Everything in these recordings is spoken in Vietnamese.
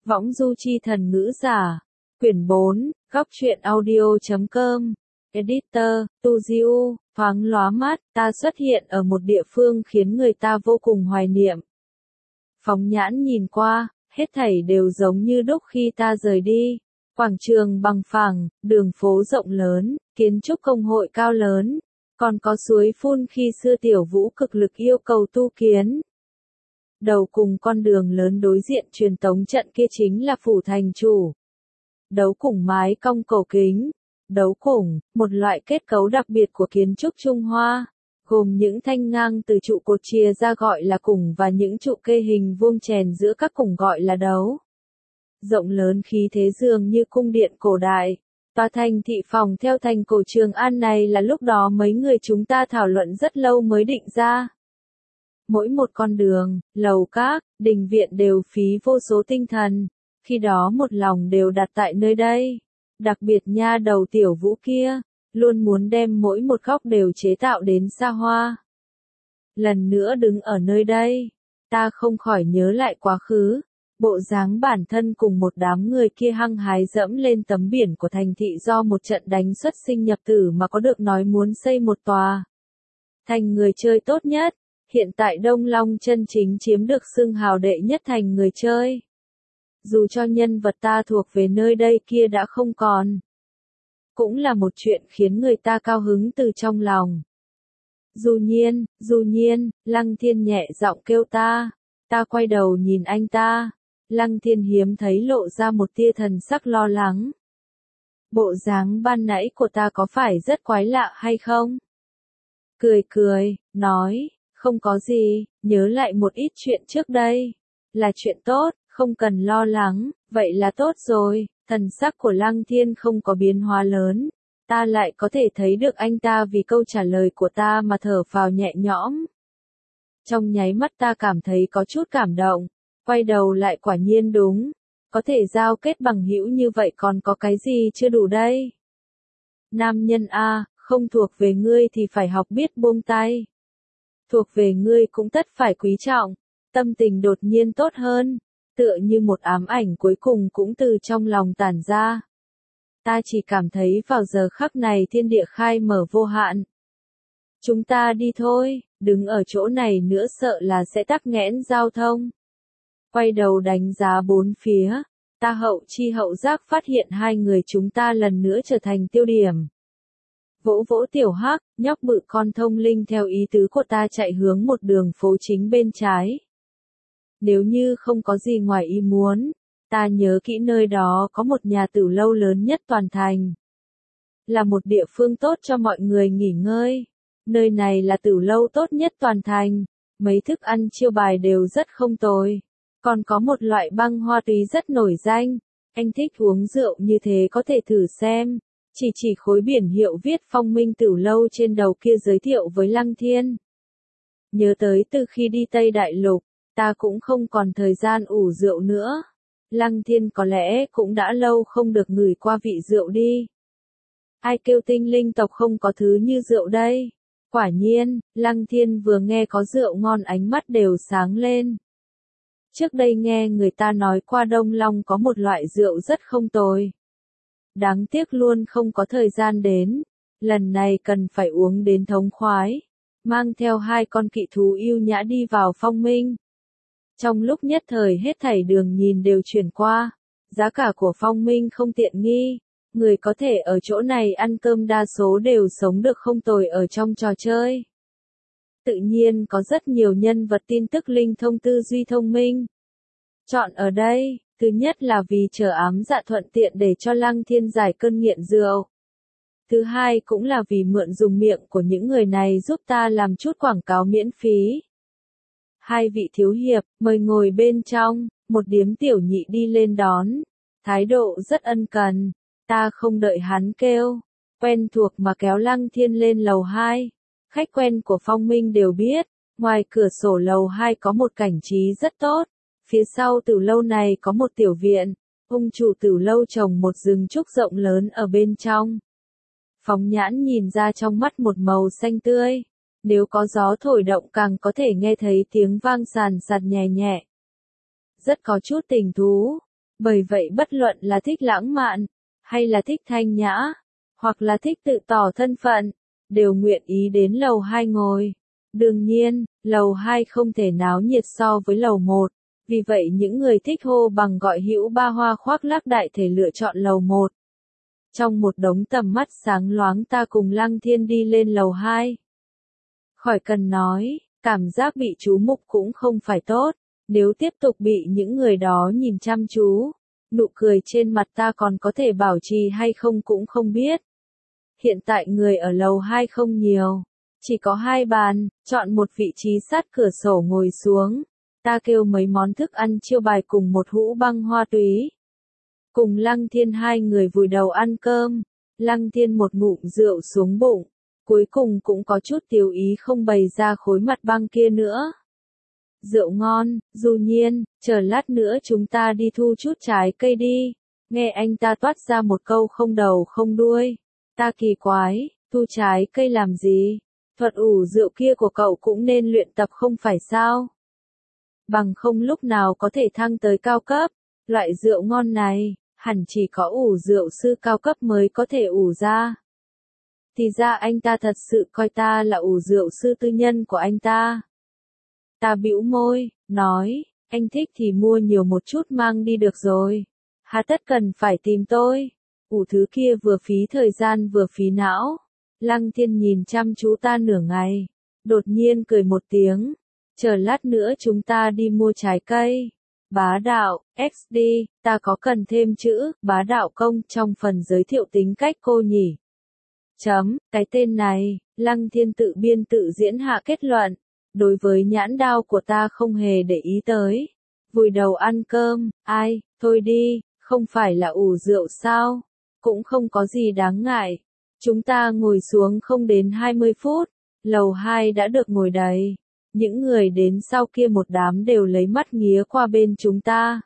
Võng du chi thần ngữ giả. Quyển 4, góc truyện audio.com. Editor, Tu Diu, thoáng lóa mắt, ta xuất hiện ở một địa phương khiến người ta vô cùng hoài niệm. Phóng nhãn nhìn qua, hết thảy đều giống như lúc khi ta rời đi. Quảng trường bằng phẳng, đường phố rộng lớn, kiến trúc công hội cao lớn, còn có suối phun khi xưa Tiểu Vũ cực lực yêu cầu tu kiến. Đầu cùng con đường lớn đối diện truyền tống trận kia chính là phủ thành chủ. Đấu củng mái cong cổ kính. Đấu củng, một loại kết cấu đặc biệt của kiến trúc Trung Hoa, gồm những thanh ngang từ trụ cột chia ra gọi là củng và những trụ kê hình vuông chèn giữa các củng gọi là đấu. Rộng lớn khí thế dường như cung điện cổ đại. Tòa thành thị phòng theo thành cổ Trường An này là lúc đó mấy người chúng ta thảo luận rất lâu mới định ra. Mỗi một con đường, lầu các, đình viện đều phí vô số tinh thần, khi đó một lòng đều đặt tại nơi đây. Đặc biệt nha đầu Tiểu Vũ kia, luôn muốn đem mỗi một góc đều chế tạo đến xa hoa. Lần nữa đứng ở nơi đây, ta không khỏi nhớ lại quá khứ, bộ dáng bản thân cùng một đám người kia hăng hái dẫm lên tấm biển của thành thị do một trận đánh xuất sinh nhập tử mà có được nói muốn xây một tòa thành người chơi tốt nhất. Hiện tại Đông Long chân chính chiếm được xưng hào đệ nhất thành người chơi. Dù cho nhân vật ta thuộc về nơi đây kia đã không còn, cũng là một chuyện khiến người ta cao hứng từ trong lòng. Du nhiên, Lăng Thiên nhẹ giọng kêu ta. Ta quay đầu nhìn anh ta. Lăng Thiên hiếm thấy lộ ra một tia thần sắc lo lắng. Bộ dáng ban nãy của ta có phải rất quái lạ hay không? Cười, nói, không có gì, nhớ lại một ít chuyện trước đây. Là chuyện tốt, không cần lo lắng, vậy là tốt rồi. Thần sắc của Lăng Thiên không có biến hóa lớn. Ta lại có thể thấy được anh ta vì câu trả lời của ta mà thở phào nhẹ nhõm. Trong nháy mắt ta cảm thấy có chút cảm động. Quay đầu lại quả nhiên đúng. Có thể giao kết bằng hữu như vậy còn có cái gì chưa đủ đây? Nam nhân A, không thuộc về ngươi thì phải học biết buông tay. Thuộc về ngươi cũng tất phải quý trọng. Tâm tình đột nhiên tốt hơn. Tựa như một ám ảnh cuối cùng cũng từ trong lòng tản ra. Ta chỉ cảm thấy vào giờ khắc này thiên địa khai mở vô hạn. Chúng ta đi thôi, đứng ở chỗ này nữa sợ là sẽ tắc nghẽn giao thông. Quay đầu đánh giá bốn phía, ta hậu chi hậu giác phát hiện hai người chúng ta lần nữa trở thành tiêu điểm. Vỗ Tiểu Hắc, nhóc bự con thông linh theo ý tứ của ta chạy hướng một đường phố chính bên trái. Nếu như không có gì ngoài ý muốn, ta nhớ kỹ nơi đó có một nhà tử lâu lớn nhất toàn thành. Là một địa phương tốt cho mọi người nghỉ ngơi. Nơi này là tử lâu tốt nhất toàn thành. Mấy thức ăn chiêu bài đều rất không tồi. Còn có một loại băng hoa túy rất nổi danh. Anh thích uống rượu như thế có thể thử xem. Chỉ khối biển hiệu viết Phong Minh Tử Lâu trên đầu kia giới thiệu với Lăng Thiên. Nhớ tới từ khi đi Tây Đại Lục, ta cũng không còn thời gian ủ rượu nữa. Lăng Thiên có lẽ cũng đã lâu không được ngửi qua vị rượu đi. Ai kêu tinh linh tộc không có thứ như rượu đây? Quả nhiên, Lăng Thiên vừa nghe có rượu ngon ánh mắt đều sáng lên. Trước đây nghe người ta nói qua Đông Long có một loại rượu rất không tồi. Đáng tiếc luôn không có thời gian đến. Lần này cần phải uống đến thống khoái. Mang theo hai con kỵ thú yêu nhã đi vào Phong Minh. Trong lúc nhất thời hết thảy đường nhìn đều chuyển qua. Giá cả của Phong Minh không tiện nghi. Người có thể ở chỗ này ăn cơm đa số đều sống được không tồi ở trong trò chơi. Tự nhiên có rất nhiều nhân vật tin tức linh thông tư duy thông minh. Chọn ở đây, thứ nhất là vì chờ ám dạ thuận tiện để cho Lăng Thiên giải cơn nghiện rượu. Thứ hai cũng là vì mượn dùng miệng của những người này giúp ta làm chút quảng cáo miễn phí. Hai vị thiếu hiệp, mời ngồi bên trong, một điếm tiểu nhị đi lên đón. Thái độ rất ân cần, ta không đợi hắn kêu. Quen thuộc mà kéo Lăng Thiên lên lầu 2. Khách quen của Phong Minh đều biết, ngoài cửa sổ lầu 2 có một cảnh trí rất tốt. Phía sau tử lâu này có một tiểu viện, ông chủ tử lâu trồng một rừng trúc rộng lớn ở bên trong. Phóng nhãn nhìn ra trong mắt một màu xanh tươi, nếu có gió thổi động càng có thể nghe thấy tiếng vang sàn sạt nhẹ nhẹ. Rất có chút tình thú, Bởi vậy bất luận là thích lãng mạn, hay là thích thanh nhã, hoặc là thích tự tỏ thân phận, đều nguyện ý đến lầu 2 ngồi. Đương nhiên, lầu 2 không thể náo nhiệt so với lầu 1, vì vậy những người thích hô bằng gọi hữu ba hoa khoác lác đại thể lựa chọn lầu 1. Trong một đống tầm mắt sáng loáng ta cùng Lăng Thiên đi lên lầu 2. Khỏi cần nói, cảm giác bị chú mục cũng không phải tốt, nếu tiếp tục bị những người đó nhìn chăm chú, nụ cười trên mặt ta còn có thể bảo trì hay không cũng không biết. Hiện tại người ở lầu 2 không nhiều, chỉ có 2 bàn, chọn một vị trí sát cửa sổ ngồi xuống, ta kêu mấy món thức ăn chiêu bài cùng một hũ băng hoa túy. Cùng Lăng Thiên hai người vùi đầu ăn cơm, Lăng Thiên một ngụm rượu xuống bụng, cuối cùng cũng có chút tiêu ý không bày ra khối mặt băng kia nữa. Rượu ngon, Du Nhiên, chờ lát nữa chúng ta đi thu chút trái cây đi. Nghe anh ta toát ra một câu không đầu không đuôi. Ta kỳ quái, thu trái cây làm gì? Thuật ủ rượu kia của cậu cũng nên luyện tập không phải sao? Bằng không lúc nào có thể thăng tới cao cấp. Loại rượu ngon này, hẳn chỉ có ủ rượu sư cao cấp mới có thể ủ ra. Thì ra anh ta thật sự coi ta là ủ rượu sư tư nhân của anh ta. Ta bĩu môi, nói, anh thích thì mua nhiều một chút mang đi được rồi. Hà tất cần phải tìm tôi. Ủ thứ kia vừa phí thời gian vừa phí não. Lăng Thiên nhìn chăm chú ta nửa ngày. Đột nhiên cười một tiếng. Chờ lát nữa chúng ta đi mua trái cây. Bá đạo, XD, ta có cần thêm chữ, bá đạo công trong phần giới thiệu tính cách cô nhỉ? Cái tên này, Lăng Thiên tự biên tự diễn hạ kết luận. Đối với nhãn đao của ta không hề để ý tới. Vùi đầu ăn cơm, ai, thôi đi, không phải là ủ rượu sao? Cũng không có gì đáng ngại. Chúng ta ngồi xuống không đến 20 phút, lầu 2 đã được ngồi đầy. Những người đến sau kia một đám đều lấy mắt nghía qua bên chúng ta.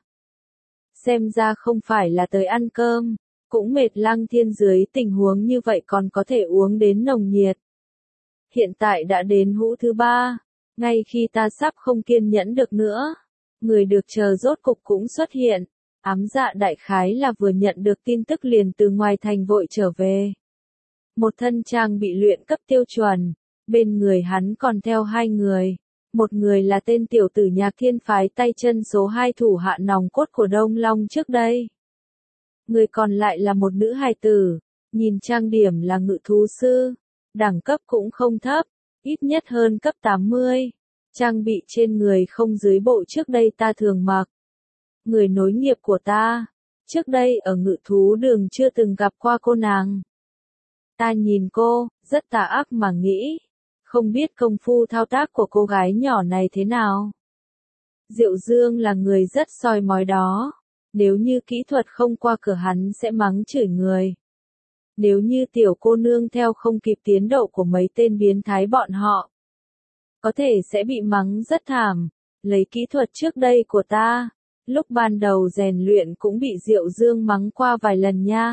Xem ra không phải là tới ăn cơm, cũng mệt. Lăng Thiên dưới tình huống như vậy còn có thể uống đến nồng nhiệt. Hiện tại đã đến hũ thứ 3, ngay khi ta sắp không kiên nhẫn được nữa. Người được chờ rốt cục cũng xuất hiện. Ám Dạ đại khái là vừa nhận được tin tức liền từ ngoài thành vội trở về. Một thân trang bị luyện cấp tiêu chuẩn, bên người hắn còn theo 2 người. Một người là tên tiểu tử Nhạc Thiên phái tay chân số 2 thủ hạ nòng cốt của Đông Long trước đây. Người còn lại là một nữ hài tử, nhìn trang điểm là ngự thú sư, đẳng cấp cũng không thấp, ít nhất hơn cấp 80. Trang bị trên người không dưới bộ trước đây ta thường mặc. Người nối nghiệp của ta, trước đây ở ngự thú đường chưa từng gặp qua cô nàng. Ta nhìn cô, rất tà ác mà nghĩ, không biết công phu thao tác của cô gái nhỏ này thế nào. Diệu Dương là người rất soi mói đó, nếu như kỹ thuật không qua cửa hắn sẽ mắng chửi người. Nếu như tiểu cô nương theo không kịp tiến độ của mấy tên biến thái bọn họ, có thể sẽ bị mắng rất thảm. Lấy kỹ thuật trước đây của ta, lúc ban đầu rèn luyện cũng bị Diệu Dương mắng qua vài lần nha.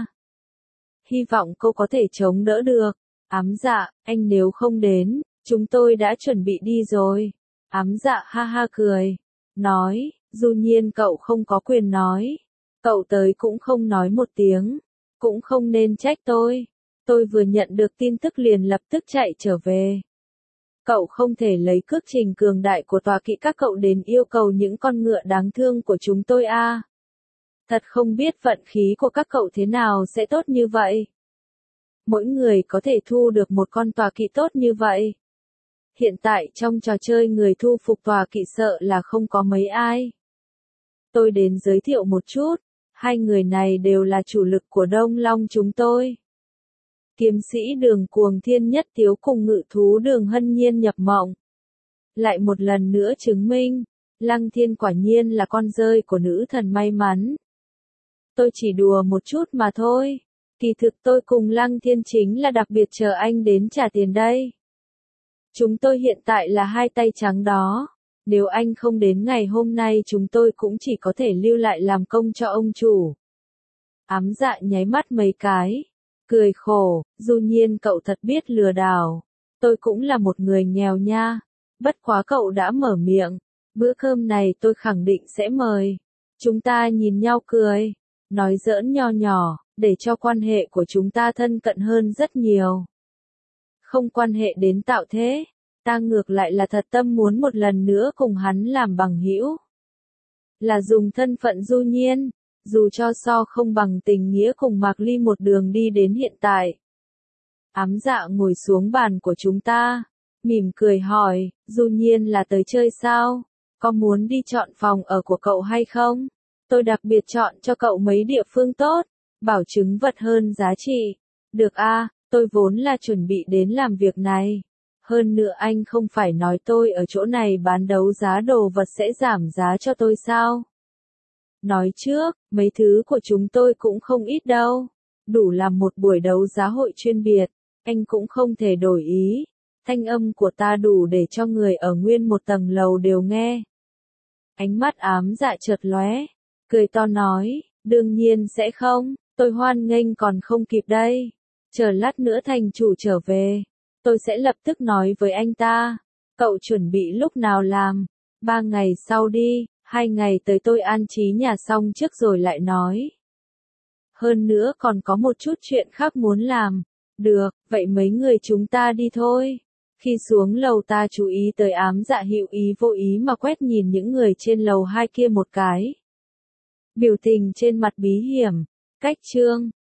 Hy vọng cô có thể chống đỡ được. Ám Dạ, anh nếu không đến, chúng tôi đã chuẩn bị đi rồi. Ám Dạ ha ha cười, nói, Du Nhiên cậu không có quyền nói. Cậu tới cũng không nói một tiếng, cũng không nên trách tôi. Tôi vừa nhận được tin tức liền lập tức chạy trở về. Cậu không thể lấy cước trình cường đại của tòa kỵ các cậu đến yêu cầu những con ngựa đáng thương của chúng tôi a. Thật không biết vận khí của các cậu thế nào sẽ tốt như vậy. Mỗi người có thể thu được một con tòa kỵ tốt như vậy. Hiện tại trong trò chơi người thu phục tòa kỵ sợ là không có mấy ai. Tôi đến giới thiệu một chút, 2 người này đều là chủ lực của Đông Long chúng tôi. Kiếm sĩ Đường Cuồng Thiên Nhất Tiếu cùng ngự thú Đường Hân Nhiên nhập mộng. Lại một lần nữa chứng minh, Lăng Thiên quả nhiên là con rơi của nữ thần may mắn. Tôi chỉ đùa một chút mà thôi. Kỳ thực tôi cùng Lăng Thiên chính là đặc biệt chờ anh đến trả tiền đây. Chúng tôi hiện tại là 2 tay trắng đó. Nếu anh không đến ngày hôm nay chúng tôi cũng chỉ có thể lưu lại làm công cho ông chủ. Ám Dạ nháy mắt mấy cái, cười khổ, Du Nhiên cậu thật biết lừa đảo. Tôi cũng là một người nghèo nha. Bất quá cậu đã mở miệng, bữa cơm này tôi khẳng định sẽ mời. Chúng ta nhìn nhau cười, nói giỡn nho nhỏ, để cho quan hệ của chúng ta thân cận hơn rất nhiều. Không quan hệ đến tạo thế, ta ngược lại là thật tâm muốn một lần nữa cùng hắn làm bằng hữu. Là dùng thân phận du nhiên, dù cho so không bằng tình nghĩa cùng Mạc Ly một đường đi đến hiện tại. Ám Dạ ngồi xuống bàn của chúng ta, mỉm cười hỏi, du nhiên là tới chơi sao? Có muốn đi chọn phòng ở của cậu hay không? Tôi đặc biệt chọn cho cậu mấy địa phương tốt, bảo chứng vật hơn giá trị. Được a, tôi vốn là chuẩn bị đến làm việc này. Hơn nữa anh không phải nói tôi ở chỗ này bán đấu giá đồ vật sẽ giảm giá cho tôi sao? Nói trước, mấy thứ của chúng tôi cũng không ít đâu. Đủ làm một buổi đấu giá hội chuyên biệt, anh cũng không thể đổi ý. Thanh âm của ta đủ để cho người ở nguyên một tầng lầu đều nghe. Ánh mắt Ám Dạ chợt lóe, cười to nói, đương nhiên sẽ không, tôi hoan nghênh còn không kịp đây. Chờ lát nữa thành chủ trở về, tôi sẽ lập tức nói với anh ta. Cậu chuẩn bị lúc nào làm? 3 ngày sau đi, 2 ngày tới tôi an trí nhà xong trước rồi lại nói. Hơn nữa còn có một chút chuyện khác muốn làm. Được, vậy mấy người chúng ta đi thôi. Khi xuống lầu ta chú ý tới Ám Dạ hữu ý vô ý mà quét nhìn những người trên lầu 2 kia một cái. Biểu tình trên mặt bí hiểm. Cách chương